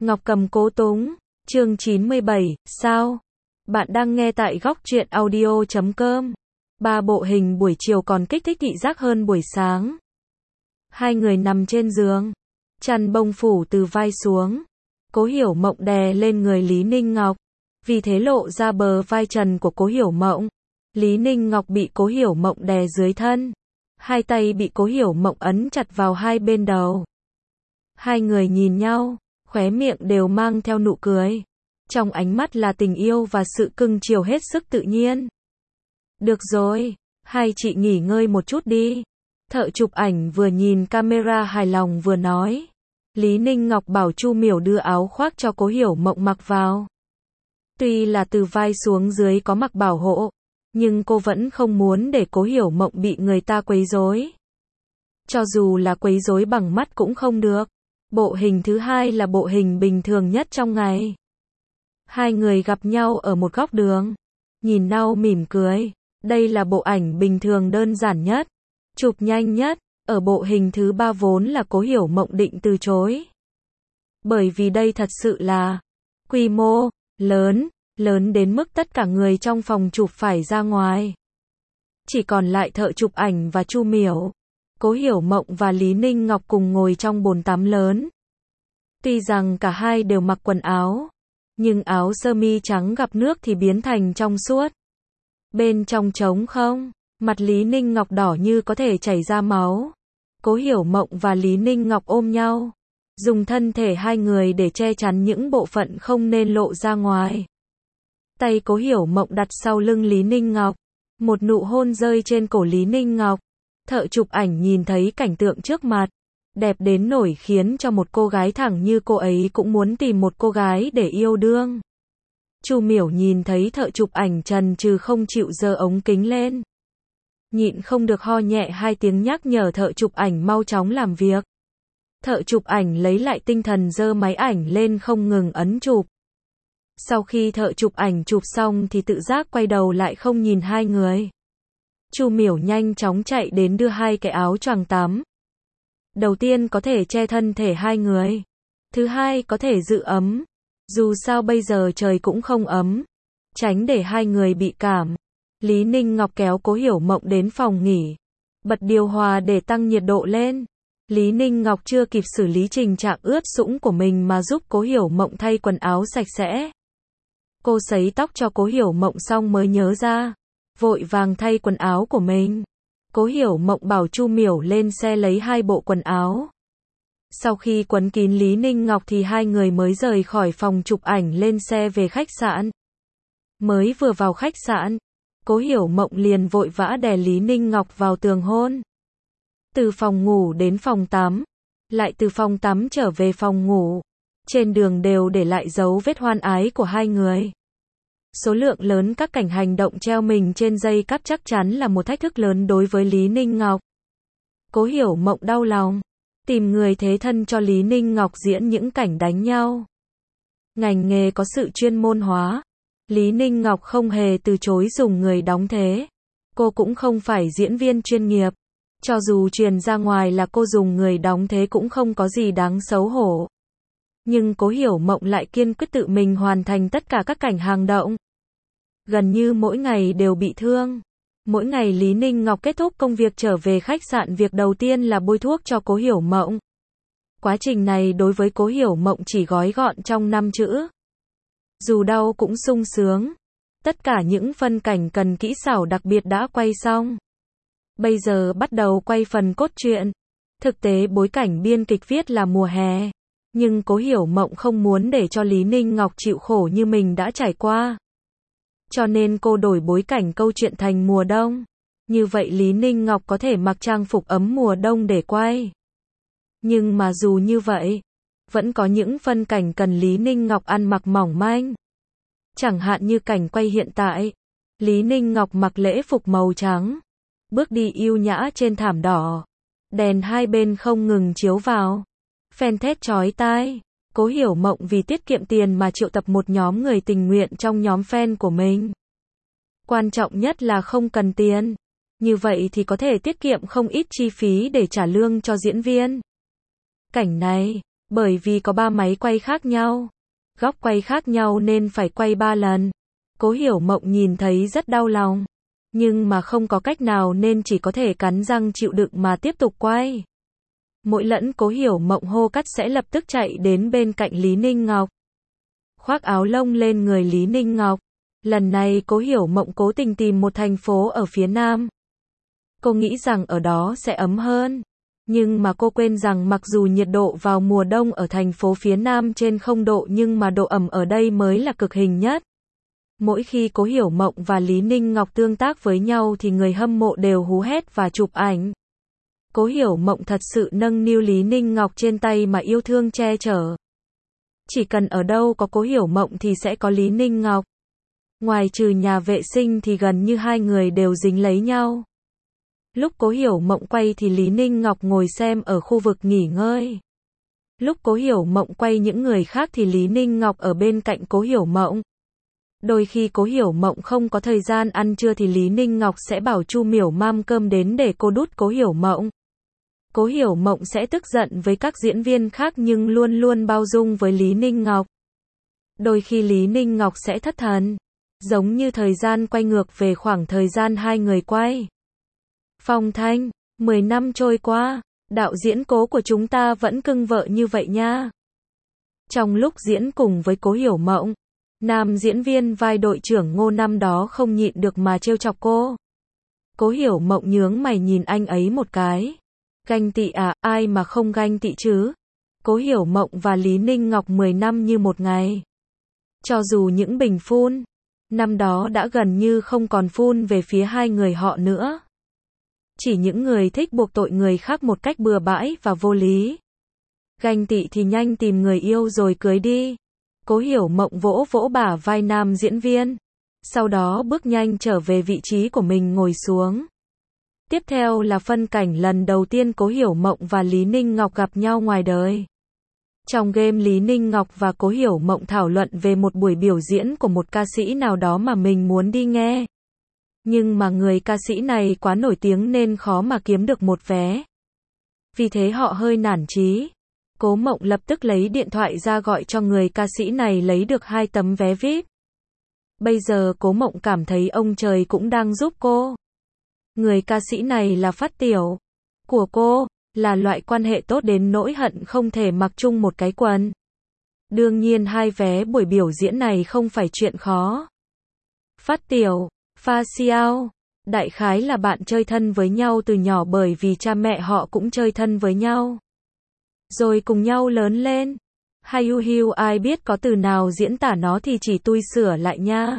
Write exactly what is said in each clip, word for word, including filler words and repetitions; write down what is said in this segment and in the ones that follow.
Ngọc Cầm Cố Túng, chương chín mươi bảy, sao? Bạn đang nghe tại góc truyện audio chấm com. Ba bộ hình buổi chiều còn kích thích thị giác hơn buổi sáng. Hai người nằm trên giường, chăn bông phủ từ vai xuống. Cố Hiểu Mộng đè lên người Lý Ninh Ngọc, vì thế lộ ra bờ vai trần của Cố Hiểu Mộng. Lý Ninh Ngọc bị Cố Hiểu Mộng đè dưới thân, hai tay bị Cố Hiểu Mộng ấn chặt vào hai bên đầu. Hai người nhìn nhau, khóe miệng đều mang theo nụ cười. Trong ánh mắt là tình yêu và sự cưng chiều hết sức tự nhiên. Được rồi, hai chị nghỉ ngơi một chút đi. Thợ chụp ảnh vừa nhìn camera hài lòng vừa nói. Lý Ninh Ngọc bảo Chu Miểu đưa áo khoác cho Cố Hiểu Mộng mặc vào. Tuy là từ vai xuống dưới có mặc bảo hộ, nhưng cô vẫn không muốn để Cố Hiểu Mộng bị người ta quấy rối. Cho dù là quấy rối bằng mắt cũng không được. Bộ hình thứ hai là bộ hình bình thường nhất trong ngày. Hai người gặp nhau ở một góc đường, nhìn nhau mỉm cười. Đây là bộ ảnh bình thường đơn giản nhất, chụp nhanh nhất. Ở bộ hình thứ ba vốn là Cố Hiểu Mộng định từ chối. Bởi vì đây thật sự là quy mô lớn, lớn đến mức tất cả người trong phòng chụp phải ra ngoài. Chỉ còn lại thợ chụp ảnh và Chu Miểu. Cố Hiểu Mộng và Lý Ninh Ngọc cùng ngồi trong bồn tắm lớn. Tuy rằng cả hai đều mặc quần áo, nhưng áo sơ mi trắng gặp nước thì biến thành trong suốt. Bên trong trống không, mặt Lý Ninh Ngọc đỏ như có thể chảy ra máu. Cố Hiểu Mộng và Lý Ninh Ngọc ôm nhau, dùng thân thể hai người để che chắn những bộ phận không nên lộ ra ngoài. Tay Cố Hiểu Mộng đặt sau lưng Lý Ninh Ngọc, một nụ hôn rơi trên cổ Lý Ninh Ngọc. Thợ chụp ảnh nhìn thấy cảnh tượng trước mặt, đẹp đến nổi khiến cho một cô gái thẳng như cô ấy cũng muốn tìm một cô gái để yêu đương. Chu Miểu nhìn thấy thợ chụp ảnh chần chừ không chịu giơ ống kính lên, nhịn không được ho nhẹ hai tiếng nhắc nhở thợ chụp ảnh mau chóng làm việc. Thợ chụp ảnh lấy lại tinh thần giơ máy ảnh lên không ngừng ấn chụp. Sau khi thợ chụp ảnh chụp xong thì tự giác quay đầu lại không nhìn hai người. Chu Miểu nhanh chóng chạy đến đưa hai cái áo choàng tắm. Đầu tiên có thể che thân thể hai người, thứ hai có thể giữ ấm. Dù sao bây giờ trời cũng không ấm, tránh để hai người bị cảm. Lý Ninh Ngọc kéo Cố Hiểu Mộng đến phòng nghỉ, bật điều hòa để tăng nhiệt độ lên. Lý Ninh Ngọc chưa kịp xử lý tình trạng ướt sũng của mình mà giúp Cố Hiểu Mộng thay quần áo sạch sẽ. Cô sấy tóc cho Cố Hiểu Mộng xong mới nhớ ra, vội vàng thay quần áo của mình. Cố Hiểu Mộng bảo Chu Miểu lên xe lấy hai bộ quần áo. Sau khi quấn kín Lý Ninh Ngọc thì hai người mới rời khỏi phòng chụp ảnh lên xe về khách sạn. Mới vừa vào khách sạn, Cố Hiểu Mộng liền vội vã đè Lý Ninh Ngọc vào tường hôn. Từ phòng ngủ đến phòng tắm, lại từ phòng tắm trở về phòng ngủ. Trên đường đều để lại dấu vết hoan ái của hai người. Số lượng lớn các cảnh hành động treo mình trên dây cáp chắc chắn là một thách thức lớn đối với Lý Ninh Ngọc. Cố Hiểu Mộng đau lòng, tìm người thế thân cho Lý Ninh Ngọc diễn những cảnh đánh nhau. Ngành nghề có sự chuyên môn hóa, Lý Ninh Ngọc không hề từ chối dùng người đóng thế. Cô cũng không phải diễn viên chuyên nghiệp, cho dù truyền ra ngoài là cô dùng người đóng thế cũng không có gì đáng xấu hổ. Nhưng Cố Hiểu Mộng lại kiên quyết tự mình hoàn thành tất cả các cảnh hành động. Gần như mỗi ngày đều bị thương. Mỗi ngày Lý Ninh Ngọc kết thúc công việc trở về khách sạn, việc đầu tiên là bôi thuốc cho Cố Hiểu Mộng. Quá trình này đối với Cố Hiểu Mộng chỉ gói gọn trong năm chữ. Dù đau cũng sung sướng. Tất cả những phân cảnh cần kỹ xảo đặc biệt đã quay xong. Bây giờ bắt đầu quay phần cốt truyện. Thực tế bối cảnh biên kịch viết là mùa hè. Nhưng Cố Hiểu Mộng không muốn để cho Lý Ninh Ngọc chịu khổ như mình đã trải qua. Cho nên cô đổi bối cảnh câu chuyện thành mùa đông. Như vậy Lý Ninh Ngọc có thể mặc trang phục ấm mùa đông để quay. Nhưng mà dù như vậy, vẫn có những phân cảnh cần Lý Ninh Ngọc ăn mặc mỏng manh. Chẳng hạn như cảnh quay hiện tại. Lý Ninh Ngọc mặc lễ phục màu trắng, bước đi yêu nhã trên thảm đỏ. Đèn hai bên không ngừng chiếu vào. Fan thét chói tai. Cố Hiểu Mộng vì tiết kiệm tiền mà triệu tập một nhóm người tình nguyện trong nhóm fan của mình. Quan trọng nhất là không cần tiền. Như vậy thì có thể tiết kiệm không ít chi phí để trả lương cho diễn viên. Cảnh này, Bởi vì có ba máy quay khác nhau, góc quay khác nhau nên phải quay ba lần. Cố Hiểu Mộng nhìn thấy rất đau lòng, nhưng mà không có cách nào nên chỉ có thể cắn răng chịu đựng mà tiếp tục quay. Mỗi lần Cố Hiểu Mộng hô cắt sẽ lập tức chạy đến bên cạnh Lý Ninh Ngọc, khoác áo lông lên người Lý Ninh Ngọc. Lần này Cố Hiểu Mộng cố tình tìm một thành phố ở phía Nam. Cô nghĩ rằng ở đó sẽ ấm hơn. Nhưng mà cô quên rằng mặc dù nhiệt độ vào mùa đông ở thành phố phía Nam trên không độ nhưng mà độ ẩm ở đây mới là cực hình nhất. Mỗi khi Cố Hiểu Mộng và Lý Ninh Ngọc tương tác với nhau thì người hâm mộ đều hú hét và chụp ảnh. Cố Hiểu Mộng thật sự nâng niu Lý Ninh Ngọc trên tay mà yêu thương che chở. Chỉ cần ở đâu có Cố Hiểu Mộng thì sẽ có Lý Ninh Ngọc. Ngoài trừ nhà vệ sinh thì gần như hai người đều dính lấy nhau. Lúc Cố Hiểu Mộng quay thì Lý Ninh Ngọc ngồi xem ở khu vực nghỉ ngơi. Lúc Cố Hiểu Mộng quay những người khác thì Lý Ninh Ngọc ở bên cạnh Cố Hiểu Mộng. Đôi khi Cố Hiểu Mộng không có thời gian ăn trưa thì Lý Ninh Ngọc sẽ bảo Chu Miểu mang cơm đến để cô đút Cố Hiểu Mộng. Cố Hiểu Mộng sẽ tức giận với các diễn viên khác nhưng luôn luôn bao dung với Lý Ninh Ngọc. Đôi khi Lý Ninh Ngọc sẽ thất thần, giống như thời gian quay ngược về khoảng thời gian hai người quay. Phong Thanh, mười năm trôi qua, đạo diễn Cố của chúng ta vẫn cưng vợ như vậy nha. Trong lúc diễn cùng với Cố Hiểu Mộng, nam diễn viên vai đội trưởng Ngô năm đó không nhịn được mà trêu chọc cô. Cố Hiểu Mộng nhướng mày nhìn anh ấy một cái. Ganh tị à, ai mà không ganh tị chứ? Cố Hiểu Mộng và Lý Ninh Ngọc mười năm như một ngày. Cho dù những bình phun, năm đó đã gần như không còn phun về phía hai người họ nữa. Chỉ những người thích buộc tội người khác một cách bừa bãi và vô lý. Ganh tị thì nhanh tìm người yêu rồi cưới đi. Cố Hiểu Mộng vỗ vỗ bả vai nam diễn viên. Sau đó bước nhanh trở về vị trí của mình ngồi xuống. Tiếp theo là phân cảnh lần đầu tiên Cố Hiểu Mộng và Lý Ninh Ngọc gặp nhau ngoài đời. Trong game Lý Ninh Ngọc và Cố Hiểu Mộng thảo luận về một buổi biểu diễn của một ca sĩ nào đó mà mình muốn đi nghe. Nhưng mà người ca sĩ này quá nổi tiếng nên khó mà kiếm được một vé. Vì thế họ hơi nản chí. Cố Mộng lập tức lấy điện thoại ra gọi cho người ca sĩ này lấy được hai tấm vé vi ai pi. Bây giờ Cố Mộng cảm thấy ông trời cũng đang giúp cô. Người ca sĩ này là phát tiểu của cô, là loại quan hệ tốt đến nỗi hận không thể mặc chung một cái quần. Đương nhiên hai vé buổi biểu diễn này không phải chuyện khó. Phát tiểu, Pha Xiao, đại khái là bạn chơi thân với nhau từ nhỏ bởi vì cha mẹ họ cũng chơi thân với nhau. Rồi cùng nhau lớn lên. Hay hu hiu ai biết có từ nào diễn tả nó thì chỉ tui sửa lại nha.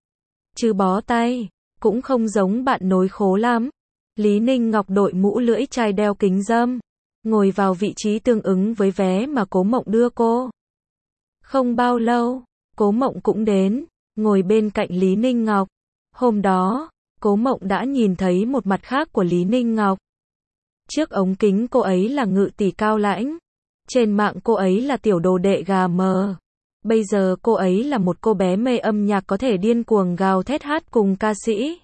Chứ bó tay, cũng không giống bạn nối khố lắm. Lý Ninh Ngọc đội mũ lưỡi chai đeo kính râm, ngồi vào vị trí tương ứng với vé mà Cố Mộng đưa cô. Không bao lâu, Cố Mộng cũng đến, ngồi bên cạnh Lý Ninh Ngọc. Hôm đó, Cố Mộng đã nhìn thấy một mặt khác của Lý Ninh Ngọc. Trước ống kính cô ấy là ngự tỷ cao lãnh. Trên mạng cô ấy là tiểu đồ đệ gà mờ. Bây giờ cô ấy là một cô bé mê âm nhạc có thể điên cuồng gào thét hát cùng ca sĩ.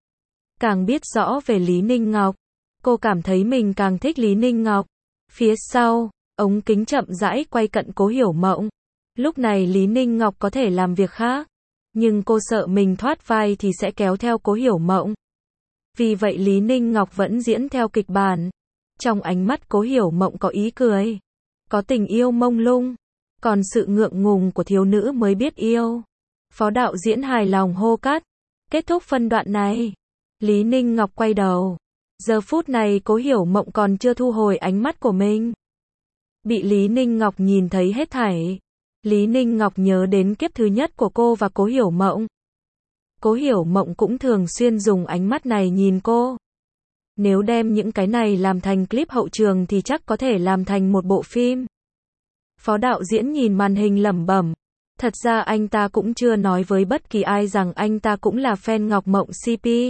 Càng biết rõ về Lý Ninh Ngọc, cô cảm thấy mình càng thích Lý Ninh Ngọc. Phía sau, ống kính chậm rãi quay cận Cố Hiểu Mộng. Lúc này Lý Ninh Ngọc có thể làm việc khác, nhưng cô sợ mình thoát vai thì sẽ kéo theo Cố Hiểu Mộng. Vì vậy Lý Ninh Ngọc vẫn diễn theo kịch bản. Trong ánh mắt Cố Hiểu Mộng có ý cười, có tình yêu mông lung, còn sự ngượng ngùng của thiếu nữ mới biết yêu. Phó đạo diễn hài lòng hô cắt. Kết thúc phân đoạn này, Lý Ninh Ngọc quay đầu. Giờ phút này Cố Hiểu Mộng còn chưa thu hồi ánh mắt của mình. Bị Lý Ninh Ngọc nhìn thấy hết thảy. Lý Ninh Ngọc nhớ đến kiếp thứ nhất của cô và Cố Hiểu Mộng. Cố Hiểu Mộng cũng thường xuyên dùng ánh mắt này nhìn cô. Nếu đem những cái này làm thành clip hậu trường thì chắc có thể làm thành một bộ phim. Phó đạo diễn nhìn màn hình lẩm bẩm. Thật ra anh ta cũng chưa nói với bất kỳ ai rằng anh ta cũng là fan Ngọc Mộng xê pê.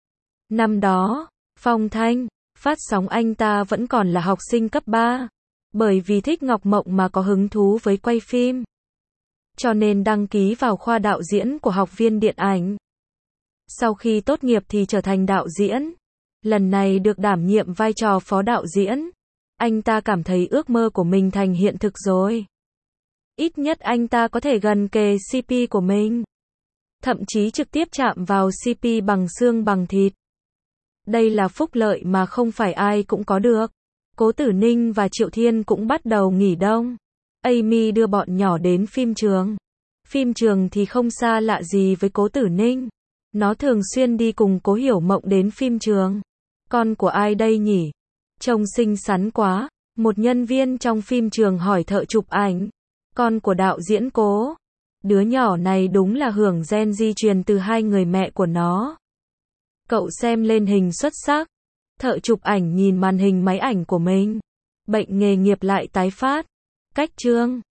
Năm đó, Phong Thanh, phát sóng anh ta vẫn còn là học sinh cấp ba. Bởi vì thích Ngọc Mộng mà có hứng thú với quay phim. Cho nên đăng ký vào khoa đạo diễn của học viên điện ảnh. Sau khi tốt nghiệp thì trở thành đạo diễn. Lần này được đảm nhiệm vai trò phó đạo diễn. Anh ta cảm thấy ước mơ của mình thành hiện thực rồi. Ít nhất anh ta có thể gần kề xê pê của mình. Thậm chí trực tiếp chạm vào xê pê bằng xương bằng thịt. Đây là phúc lợi mà không phải ai cũng có được. Cố Tử Ninh và Triệu Thiên cũng bắt đầu nghỉ đông. Amy đưa bọn nhỏ đến phim trường. Phim trường thì không xa lạ gì với Cố Tử Ninh. Nó thường xuyên đi cùng Cố Hiểu Mộng đến phim trường. Con của ai đây nhỉ? Trông xinh xắn quá. Một nhân viên trong phim trường hỏi thợ chụp ảnh. Con của đạo diễn Cố. Đứa nhỏ này đúng là hưởng gen di truyền từ hai người mẹ của nó. Cậu xem lên hình xuất sắc. Thợ chụp ảnh nhìn màn hình máy ảnh của mình. Bệnh nghề nghiệp lại tái phát. Cách chương